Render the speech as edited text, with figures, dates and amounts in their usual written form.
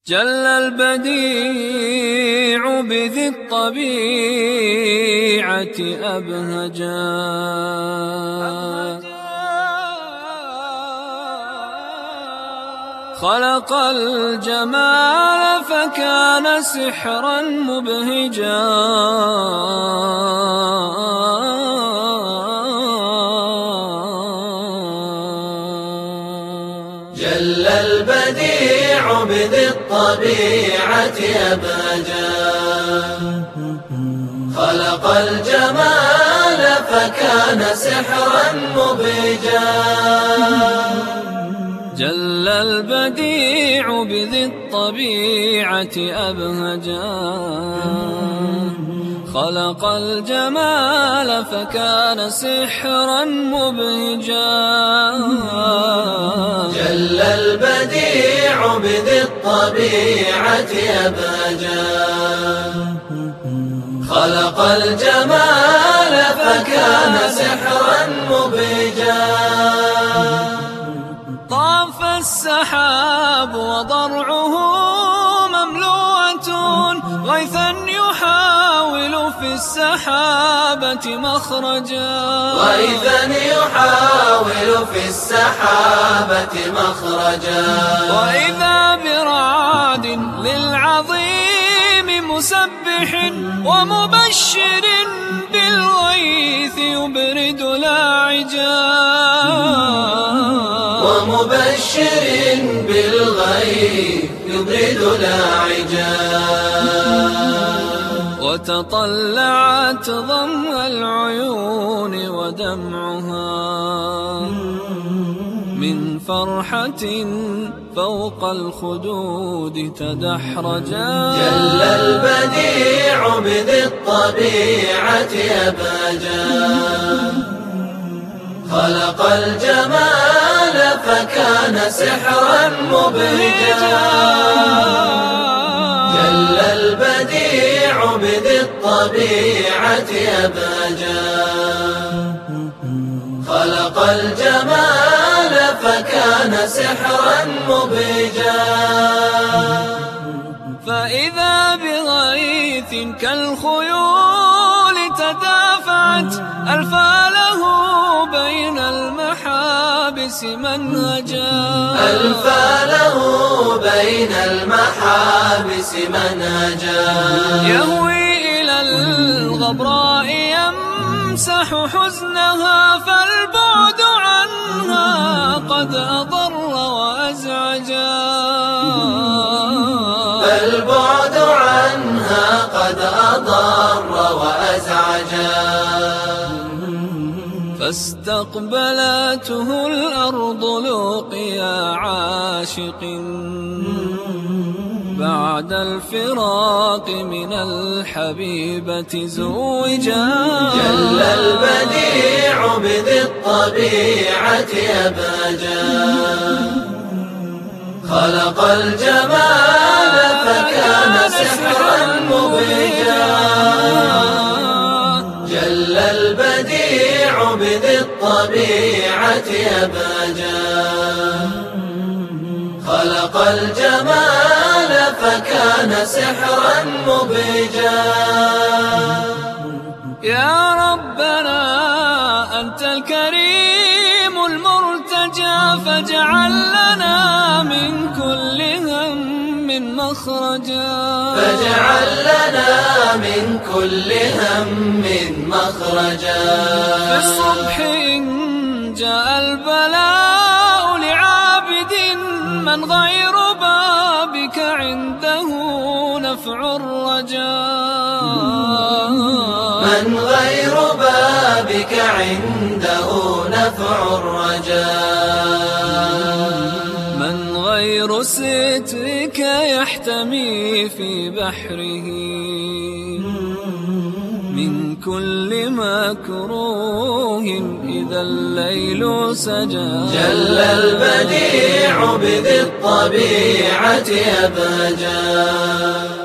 جل البديع بذي الطبيعة أبهجا، خلق الجمال فكان سحرا مبهجا، جل البديع بذي الطبيعة أبهجا، خلق الجمال فكان سحرا مبهجا. جل البديع بذي الطبيعة أبهجا، خلق الجمال فكان سحرا مبهجا. جل البديع بذي الطبيعة أبهجا، خلق الجمال فكان سحرا مبهجا. طاف السحاب وضرعه مملوءة غيثا يحاول في السحابة مخرجا، غيثا يحاول في السحابة مخرجا. وإذا برعد للعظيم مسبح ومبشر بالغيث يبرد لاعجا، ومبشر بالغيث يبرد لاعجا. وتطلعت ضم العيون ودمعها من فرحة فوق الخدود تدحرجا. جل البديع بذي الطبيعة أبهجا، خلق الجمال فكان سحرا مبهجا. جل البديع بذي الطبيعة أبهجا، خلق الجمال فكان سحرا مبهجا. فإذا بغيث كالخيول تدافعت ألفاله بين المحابس منهجا، ألفاله بين المحابس منهجا. يهوي إلى الغبراء يمسح حزنها فالبعد عنها قد أضر وأزعجا، فالبعد عنها قد أضر وأزعجا. فاستقبلته الأرض لقيا عاشق بعد الفراق من الحبيبة زوجا. جل البديع بذي الطبيعة أبهجا، خلق الجمال فكان سحرا مبهجا. جل البديع بذي الطبيعة أبهجا، خلق الجمال فكان سحرا مبهجا. يا ربنا أنت الكريم المرتجى، فاجعل لنا من كل هم مخرجا، فاجعل لنا من كل هم مخرجا. في الصبح إن جاء البلاء لعابد من غير بابك عنده نفع الرجاء، من غير بابك عنده نفع الرجاء. من غير سترك يحتمي في بحره من كل مكروه إذا الليل سجى. جل البديع بذي الطبيعة أبهجا،